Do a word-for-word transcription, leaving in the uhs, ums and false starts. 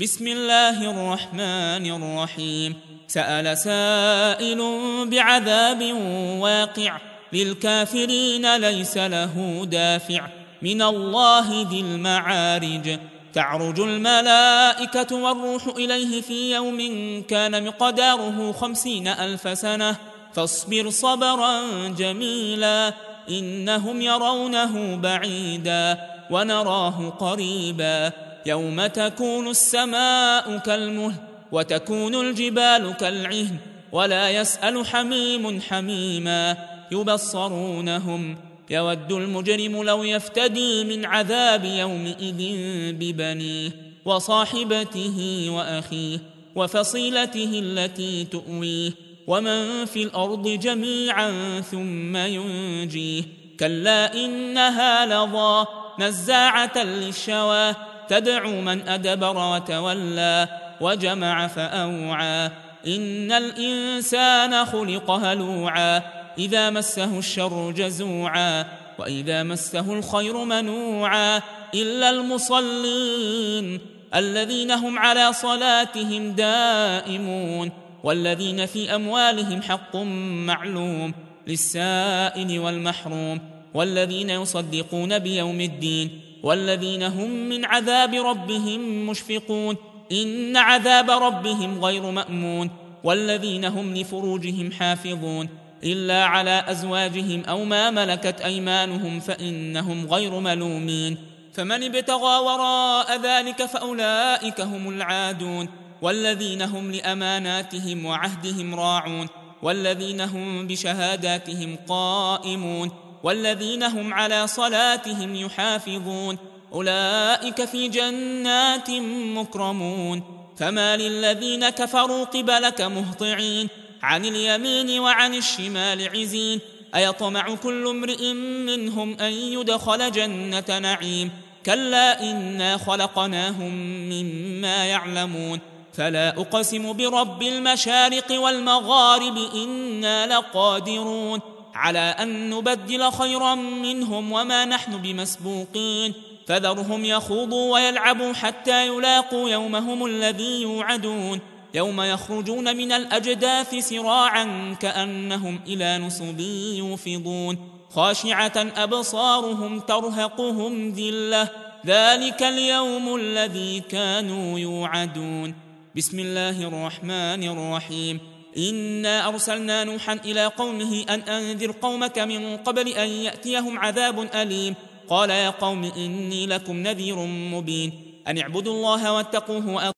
بسم الله الرحمن الرحيم. سأل سائل بعذاب واقع للكافرين ليس له دافع من الله ذي المعارج. تعرج الملائكة والروح إليه في يوم كان مقداره خمسين ألف سنة فاصبر صبرا جميلا إنهم يرونه بعيدا ونراه قريبا. يوم تكون السماء كالمهل وتكون الجبال كالعهن ولا يسأل حميم حميما يبصرونهم يود المجرم لو يفتدي من عذاب يومئذ ببنيه وصاحبته وأخيه وفصيلته التي تؤويه ومن في الأرض جميعا ثم ينجيه. كلا إنها لظى نزاعة للشوى تدعو من أدبر وتولى وجمع فأوعى. إن الإنسان خلق هلوعا إذا مسه الشر جزوعا وإذا مسه الخير منوعا إلا المصلين الذين هم على صلاتهم دائمون والذين في أموالهم حق معلوم للسائل والمحروم والذين يصدقون بيوم الدين والذين هم من عذاب ربهم مشفقون إن عذاب ربهم غير مأمون والذين هم لفروجهم حافظون إلا على أزواجهم أو ما ملكت أيمانهم فإنهم غير ملومين. فمن ابتغى وراء ذلك فأولئك هم العادون والذين هم لأماناتهم وعهدهم راعون والذين هم بشهاداتهم قائمون والذين هم على صلاتهم يحافظون أولئك في جنات مكرمون. فما للذين كفروا قبلك مهطعين عن اليمين وعن الشمال عزين أيطمع كل امرئ منهم أن يدخل جنة نعيم كلا إنا خلقناهم مما يعلمون. فلا أقسم برب المشارق والمغارب إنا لقادرون على أن نبدل خيرا منهم وما نحن بمسبوقين. فذرهم يخوضوا ويلعبوا حتى يلاقوا يومهم الذي يوعدون يوم يخرجون من الأجداث سراعا كأنهم إلى نصب يوفضون خاشعة أبصارهم ترهقهم ذلة ذلك اليوم الذي كانوا يوعدون. بسم الله الرحمن الرحيم. إنا أرسلنا نوحا إلى قومه أن أنذر قومك من قبل أن يأتيهم عذاب أليم قال يا قوم إني لكم نذير مبين أن اعبدوا الله واتقوه